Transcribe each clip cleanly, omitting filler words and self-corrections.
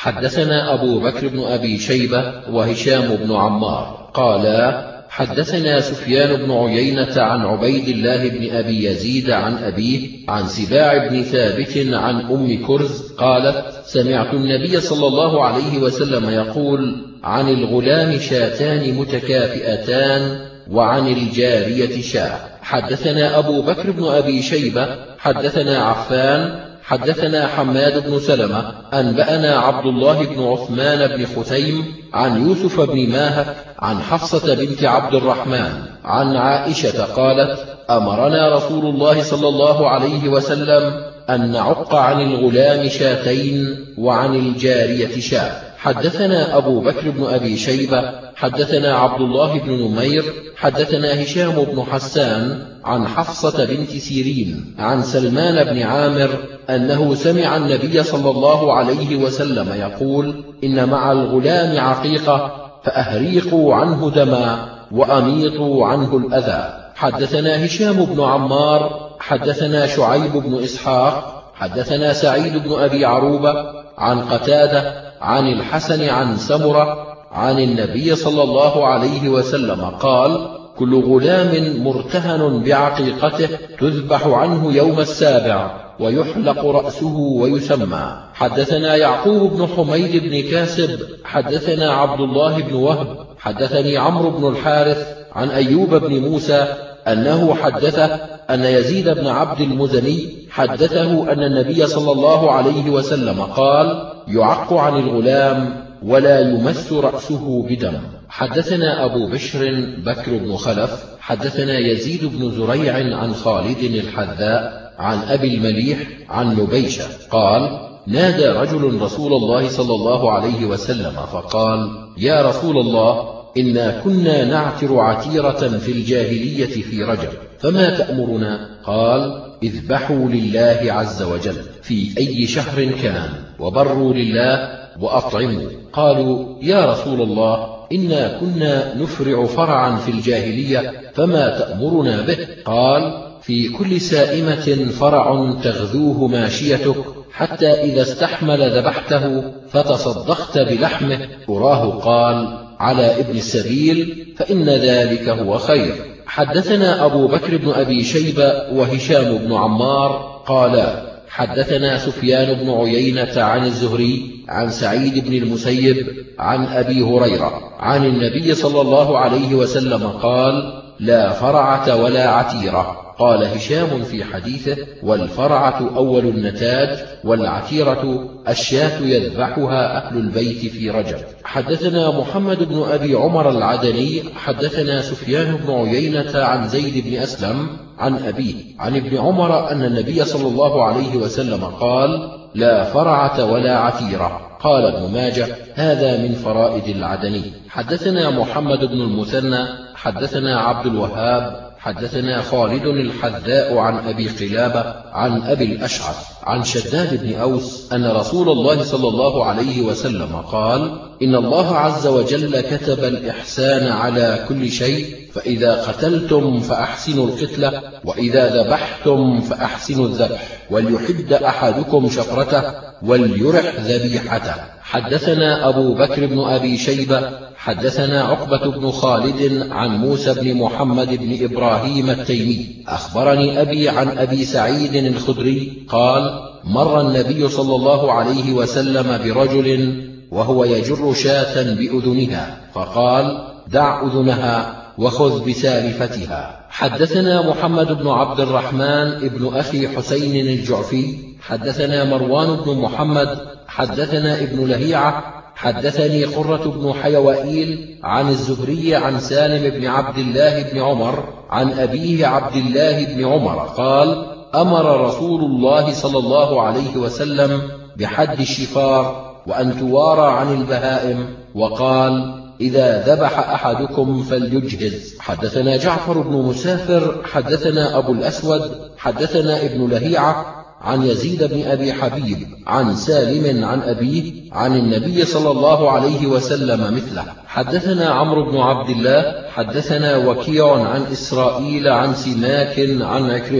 حدثنا أبو بكر بن أبي شيبة وهشام بن عمار قالا حدثنا سفيان بن عيينة عن عبيد الله بن أبي يزيد عن أبيه عن سباع بن ثابت عن أم كرز قالت سمعت النبي صلى الله عليه وسلم يقول عن الغلام شاتان متكافئتان وعن الجارية شاة. حدثنا أبو بكر بن أبي شيبة حدثنا عفان حدثنا حماد بن سلمة أنبأنا عبد الله بن عثمان بن ختيم عن يوسف بن ماهك عن حفصة بنت عبد الرحمن عن عائشة قالت أمرنا رسول الله صلى الله عليه وسلم أن نعق عن الغلام شاتين وعن الجارية شاة. حدثنا أبو بكر بن أبي شيبة حدثنا عبد الله بن نمير حدثنا هشام بن حسان عن حفصة بنت سيرين عن سلمان بن عامر أنه سمع النبي صلى الله عليه وسلم يقول إن مع الغلام عقيقة فأهريقوا عنه دما وأميطوا عنه الأذى. حدثنا هشام بن عمار حدثنا شعيب بن إسحاق حدثنا سعيد بن أبي عروبة عن قتادة عن الحسن عن سمرة عن النبي صلى الله عليه وسلم قال كل غلام مرتهن بعقيقته تذبح عنه يوم السابع ويحلق رأسه ويسمى. حدثنا يعقوب بن حميد بن كاسب حدثنا عبد الله بن وهب حدثني عمرو بن الحارث عن أيوب بن موسى أنه حدثه أن يزيد بن عبد المزني حدثه أن النبي صلى الله عليه وسلم قال يعق عن الغلام ولا يمس رأسه بدم. حدثنا أبو بشر بكر بن خلف حدثنا يزيد بن زريع عن خالد الحذاء عن أبي المليح عن نبيشة قال نادى رجل رسول الله صلى الله عليه وسلم فقال يا رسول الله إنا كنا نعتر عتيرة في الجاهلية في رجب فما تأمرنا؟ قال اذبحوا لله عز وجل في أي شهر كان وبروا لله وأطعموا. قالوا يا رسول الله إنا كنا نفرع فرعا في الجاهلية فما تأمرنا به؟ قال في كل سائمة فرع تغذوه ماشيتك حتى إذا استحمل ذبحته فتصدقت بلحمه أراه قال على ابن السبيل فإن ذلك هو خير. حدثنا أبو بكر بن أبي شيبة وهشام بن عمار قالا حدثنا سفيان بن عيينة عن الزهري عن سعيد بن المسيب عن أبي هريرة عن النبي صلى الله عليه وسلم قال لا فرعة ولا عتيرة. قال هشام في حديثه والفرعة أول النتاج والعتيرة الشاة يذبحها أهل البيت في رجب. حدثنا محمد بن أبي عمر العدني حدثنا سفيان بن عيينة عن زيد بن أسلم عن أبيه عن ابن عمر أن النبي صلى الله عليه وسلم قال لا فرعة ولا عتيرة. قال ابن ماجه هذا من فرائد العدني. حدثنا محمد بن المثنى حدثنا عبد الوهاب حدثنا خالد الحذاء عن أبي قلابة عن أبي الأشعث عن شداد بن أوس أن رسول الله صلى الله عليه وسلم قال إن الله عز وجل كتب الإحسان على كل شيء فإذا قتلتم فأحسنوا القتلة وإذا ذبحتم فأحسنوا الذبح وليحد أحدكم شفرته وليرح ذبيحته. حدثنا أبو بكر بن أبي شيبة حدثنا عقبة بن خالد عن موسى بن محمد بن إبراهيم التيمي أخبرني أبي عن أبي سعيد الخدري قال مر النبي صلى الله عليه وسلم برجل وهو يجر شاة بأذنها فقال دع أذنها وخذ بسالفتها. حدثنا محمد بن عبد الرحمن ابن أخي حسين الجعفي حدثنا مروان بن محمد حدثنا ابن لهيعة حدثني قرة بن حيوائيل عن الزهري عن سالم بن عبد الله بن عمر عن أبيه عبد الله بن عمر قال أمر رسول الله صلى الله عليه وسلم بحد الشفار وأن توارى عن البهائم وقال إذا ذبح أحدكم فليجهز. حدثنا جعفر بن مسافر حدثنا أبو الأسود حدثنا ابن لهيعة عن يزيد بن أبي حبيب عن سالم عن أبيه عن النبي صلى الله عليه وسلم مثله. حدثنا عمرو بن عبد الله حدثنا وكيع عن إسرائيل عن سماك عن عكرمة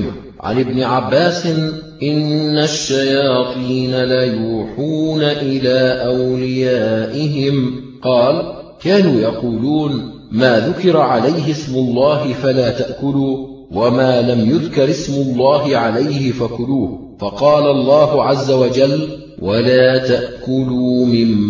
عن ابن عباس إن الشياطين ليوحون إلى أوليائهم قال كانوا يقولون ما ذكر عليه اسم الله فلا تأكلوا وما لم يذكر اسم الله عليه فكلوه فقال الله عز وجل ولا تأكلوا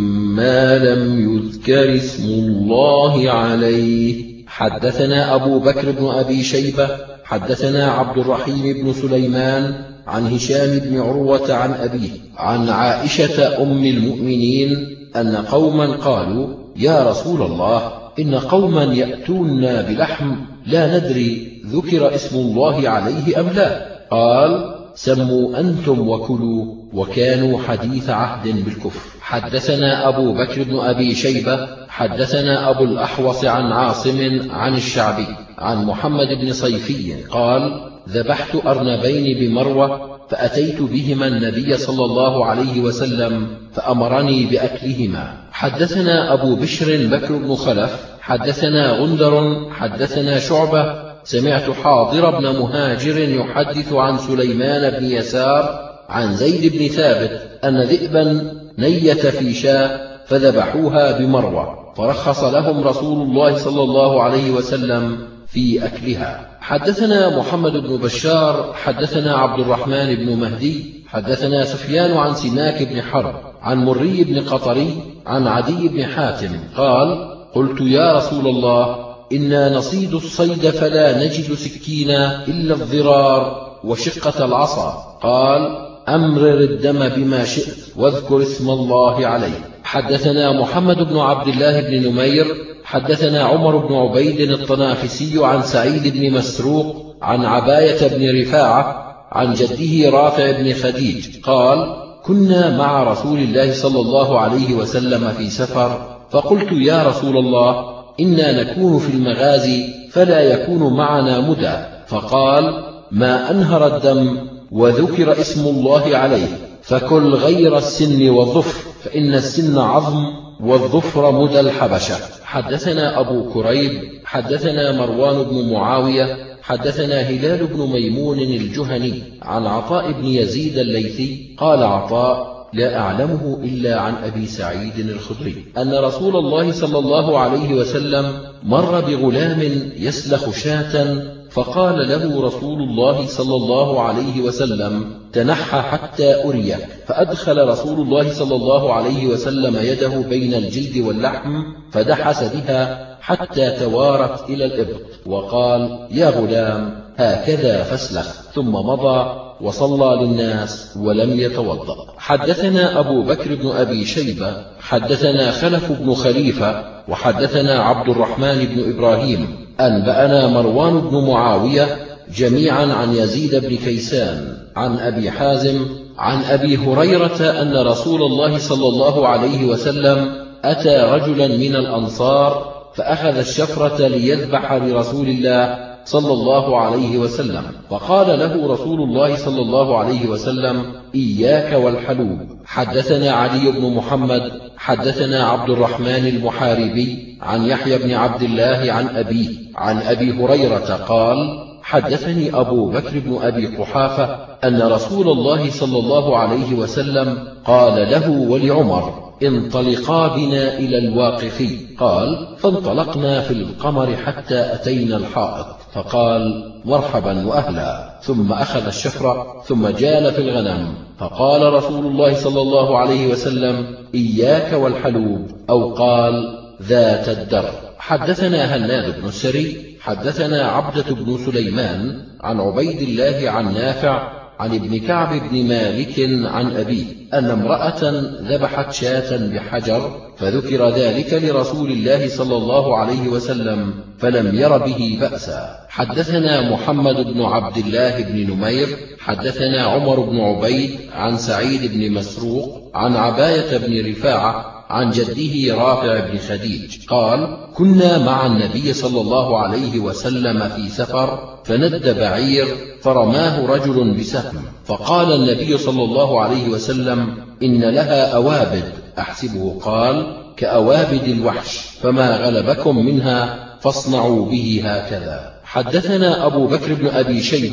مما لم يذكر اسم الله عليه. حدثنا أبو بكر بن أبي شيبة حدثنا عبد الرحيم بن سليمان عن هشام بن عروة عن أبيه عن عائشة أم المؤمنين أن قوما قالوا يا رسول الله إن قوما يأتوننا بلحم لا ندري ذكر اسم الله عليه أم لا قال سموا أنتم وكلوا وكانوا حديث عهد بالكفر. حدثنا أبو بكر بن أبي شيبة حدثنا أبو الأحوص عن عاصم عن الشعبي عن محمد بن صيفي قال ذبحت أرنبين بمروة فأتيت بهما النبي صلى الله عليه وسلم فأمرني بأكلهما. حدثنا أبو بشر بكر بن خلف حدثنا غندر حدثنا شعبة سمعت حاضر بن مهاجر يحدث عن سليمان بن يسار عن زيد بن ثابت أن ذئبا نيت في شاة فذبحوها بمروة فرخص لهم رسول الله صلى الله عليه وسلم في أكلها. حدثنا محمد بن بشار حدثنا عبد الرحمن بن مهدي حدثنا سفيان عن سماك بن حرب عن مري بن قطري عن عدي بن حاتم قال قلت يا رسول الله إنا نصيد الصيد فلا نجد سكينا إلا الضرار وشقة العصا قال أمرر الدم بما شئت واذكر اسم الله عليه. حدثنا محمد بن عبد الله بن نمير حدثنا عمر بن عبيد الطنافسي عن سعيد بن مسروق عن عباية بن رفاعة عن جده رافع بن خديج قال كنا مع رسول الله صلى الله عليه وسلم في سفر فقلت يا رسول الله إنا نكون في المغازي فلا يكون معنا مدى فقال ما أنهر الدم وذكر اسم الله عليه فكل غير السن والظفر فإن السن عظم والظفر مدى الحبشة. حدثنا أبو كريب حدثنا مروان بن معاوية حدثنا هلال بن ميمون الجهني عن عطاء بن يزيد الليثي قال عطاء لا أعلمه إلا عن أبي سعيد الخدري أن رسول الله صلى الله عليه وسلم مر بغلام يسلخ شاة فقال له رسول الله صلى الله عليه وسلم تنحى حتى أريه فأدخل رسول الله صلى الله عليه وسلم يده بين الجلد واللحم فدحس بها حتى توارت إلى الإبط وقال يا غلام هكذا فاسلخ ثم مضى وصلى للناس ولم يتوضأ. حدثنا أبو بكر بن أبي شيبة حدثنا خلف بن خليفة وحدثنا عبد الرحمن بن إبراهيم أنبأنا مروان بن معاوية جميعا عن يزيد بن كيسان عن أبي حازم عن أبي هريرة أن رسول الله صلى الله عليه وسلم أتى رجلا من الأنصار فأخذ الشفرة ليذبح لرسول الله صلى الله عليه وسلم فقال له رسول الله صلى الله عليه وسلم إياك والحلوب. حدثنا علي بن محمد حدثنا عبد الرحمن المحاربي عن يحيى بن عبد الله عن أبيه عن أبي هريرة قال حدثني أبو بكر بن أبي قحافة أن رسول الله صلى الله عليه وسلم قال له ولعمر انطلقا بنا إلى الواقفي قال فانطلقنا في القمر حتى أتينا الحائط فقال مرحبا وأهلا ثم أخذ الشفرة ثم جال في الغنم فقال رسول الله صلى الله عليه وسلم إياك والحلوب أو قال ذات الدر. حدثنا هناد بن السري حدثنا عبدة بن سليمان عن عبيد الله عن نافع عن ابن كعب بن مالك عن أبيه أن امرأة ذبحت شاة بحجر فذكر ذلك لرسول الله صلى الله عليه وسلم فلم ير به بأسا. حدثنا محمد بن عبد الله بن نمير حدثنا عمر بن عبيد عن سعيد بن مسروق عن عباية بن رفاعة عن جده رافع بن خديج قال كنا مع النبي صلى الله عليه وسلم في سفر فند بعير فرماه رجل بسهم فقال النبي صلى الله عليه وسلم إن لها أوابد أحسبه قال كأوابد الوحش فما غلبكم منها فاصنعوا به هكذا. حدثنا أبو بكر بن أبي شيبة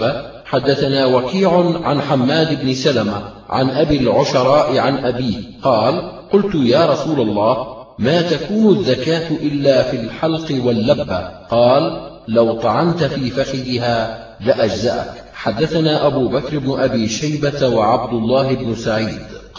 حدثنا وكيع عن حماد بن سلمة عن أبي العشراء عن أبيه قال قلت يا رسول الله ما تكون الزكاة إلا في الحلق واللبة؟ قال لو طعنت في فخذها لأجزأك. حدثنا أبو بكر بن أبي شيبة وعبد الله بن سعيد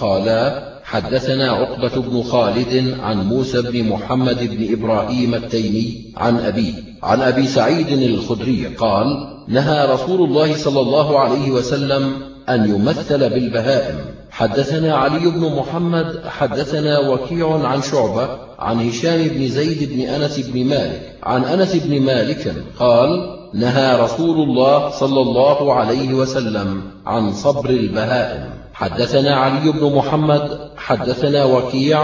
قالا حدثنا عقبة بن خالد عن موسى بن محمد بن إبراهيم التيمي عن أبيه عن أبي سعيد الخدري قال نهى رسول الله صلى الله عليه وسلم أن يمثل بالبهائم. حدثنا علي بن محمد حدثنا وكيع عن شعبة عن هشام بن زيد بن أنس بن مالك عن أنس بن مالك قال نهى رسول الله صلى الله عليه وسلم عن صبر البهائم. حدثنا علي بن محمد حدثنا وكيع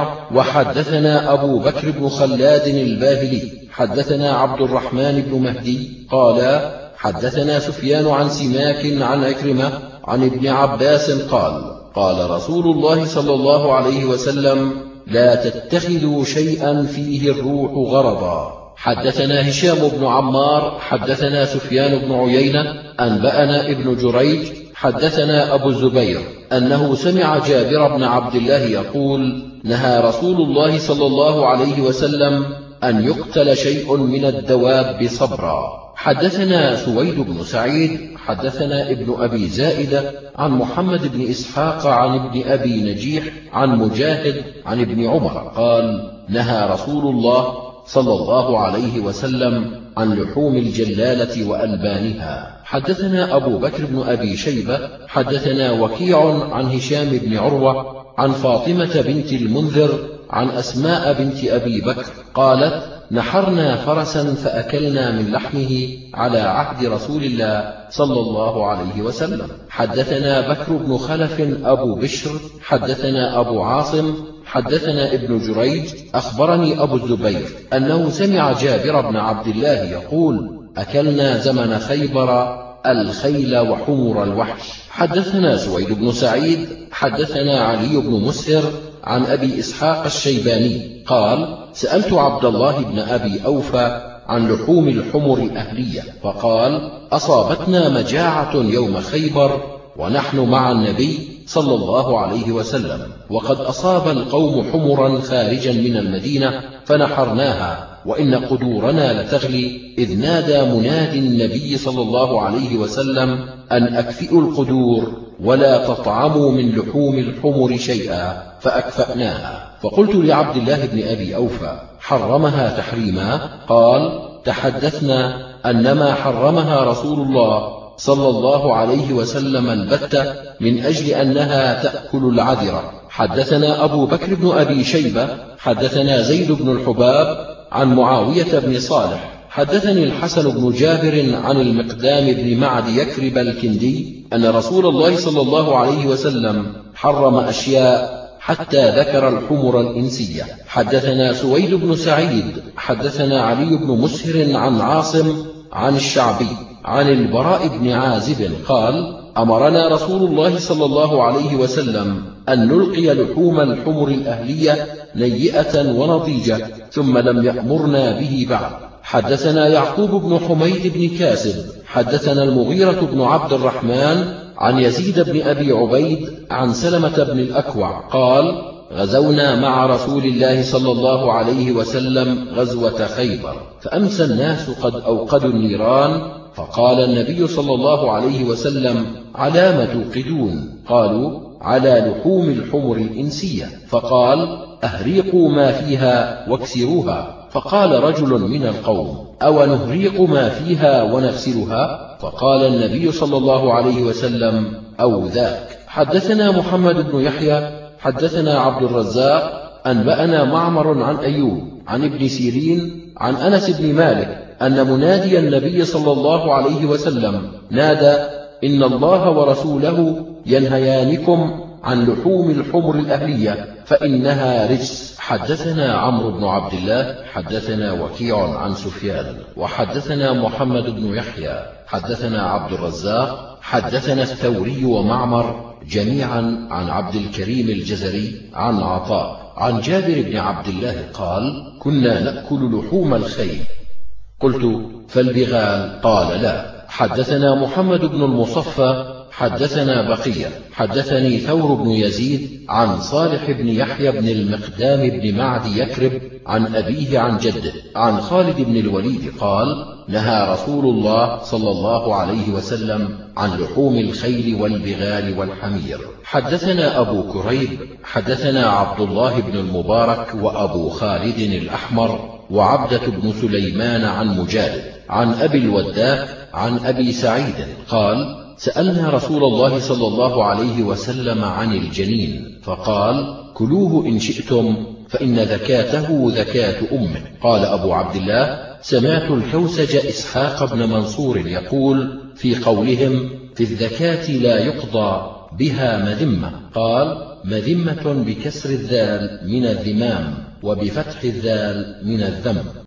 وحدثنا أبو بكر بن خلاد الباهلي حدثنا عبد الرحمن بن مهدي قال حدثنا سفيان عن سماك عن عكرمة عن ابن عباس قال قال رسول الله صلى الله عليه وسلم لا تتخذوا شيئا فيه الروح غرضا. حدثنا هشام بن عمار حدثنا سفيان بن عيينة أنبأنا ابن جريج حدثنا أبو الزبير أنه سمع جابر بن عبد الله يقول نهى رسول الله صلى الله عليه وسلم أن يقتل شيء من الدواب صبرا. حدثنا سويد بن سعيد حدثنا ابن أبي زائدة عن محمد بن إسحاق عن ابن أبي نجيح عن مجاهد عن ابن عمر قال نهى رسول الله صلى الله عليه وسلم عن لحوم الجلالة وألبانها. حدثنا أبو بكر بن أبي شيبة حدثنا وكيع عن هشام بن عروة عن فاطمة بنت المنذر عن أسماء بنت أبي بكر قالت نحرنا فرسا فأكلنا من لحمه على عهد رسول الله صلى الله عليه وسلم. حدثنا بكر بن خلف أبو بشر حدثنا أبو عاصم حدثنا ابن جريج أخبرني أبو الزبير أنه سمع جابر بن عبد الله يقول أكلنا زمن خيبر الخيل وحمر الوحش. حدثنا سويد بن سعيد حدثنا علي بن مسهر عن أبي إسحاق الشيباني قال سألت عبد الله بن أبي أوفى عن لحوم الحمر الأهلية فقال أصابتنا مجاعة يوم خيبر ونحن مع النبي صلى الله عليه وسلم وقد أصاب القوم حمرا خارجا من المدينة فنحرناها وإن قدورنا لتغلي إذ نادى مناد النبي صلى الله عليه وسلم أن أكفئوا القدور ولا تطعموا من لحوم الحمر شيئا فأكفأناها. فقلت لعبد الله بن أبي أوفى حرمها تحريما؟ قال تحدثنا أنما حرمها رسول الله صلى الله عليه وسلم البتة من أجل أنها تأكل العذرة. حدثنا أبو بكر بن أبي شيبة حدثنا زيد بن الحباب عن معاوية بن صالح حدثني الحسن بن جابر عن المقدام بن معد يكرب الكندي أن رسول الله صلى الله عليه وسلم حرم أشياء حتى ذكر الحمر الإنسية. حدثنا سويد بن سعيد حدثنا علي بن مسهر عن عاصم عن الشعبي عن البراء بن عازب قال أمرنا رسول الله صلى الله عليه وسلم أن نلقي لحوم الحمر الأهلية نيئة ونضيجة ثم لم يأمرنا به بعد. حدثنا يعقوب بن حميد بن كاسب حدثنا المغيرة بن عبد الرحمن عن يزيد بن أبي عبيد عن سلمة بن الأكوع قال غزونا مع رسول الله صلى الله عليه وسلم غزوة خيبر فأمسى الناس قد أوقدوا النيران فقال النبي صلى الله عليه وسلم على ما توقدون؟ قالوا على لحوم الحمر الإنسية. فقال أهريقوا ما فيها واكسروها. فقال رجل من القوم أو نهريق ما فيها ونغسلها؟ فقال النبي صلى الله عليه وسلم أو ذاك. حدثنا محمد بن يحيى حدثنا عبد الرزاق أنبأنا معمر عن أيوب عن ابن سيرين عن أنس بن مالك أن منادي النبي صلى الله عليه وسلم نادى إن الله ورسوله ينهيانكم عن لحوم الحمر الأهلية فإنها رجس. حدثنا عمرو بن عبد الله حدثنا وكيع عن سفيان وحدثنا محمد بن يحيى حدثنا عبد الرزاق حدثنا الثوري ومعمر جميعا عن عبد الكريم الجزري عن عطاء عن جابر بن عبد الله قال كنا نأكل لحوم الخيل. قلت فالبغال؟ قال لا. حدثنا محمد بن المصفى حدثنا بقية حدثني ثور بن يزيد عن صالح بن يحيى بن المقدام بن معد يكرب عن أبيه عن جده عن خالد بن الوليد قال: نهى رسول الله صلى الله عليه وسلم عن لحوم الخيل والبغال والحمير. حدثنا أبو كريب حدثنا عبد الله بن المبارك وأبو خالد الأحمر وعبدة بن سليمان عن مجالد عن أبي الوداء عن أبي سعيد قال: سألنا رسول الله صلى الله عليه وسلم عن الجنين فقال: كلوه إن شئتم فإن ذكاته ذكاة أمه. قال أبو عبد الله: سمعت الكوسج إسحاق بن منصور يقول في قولهم في الذكاة لا يقضى بها مذمة، قال: مذمة بكسر الذال من الذمام وبفتح الذال من الذم.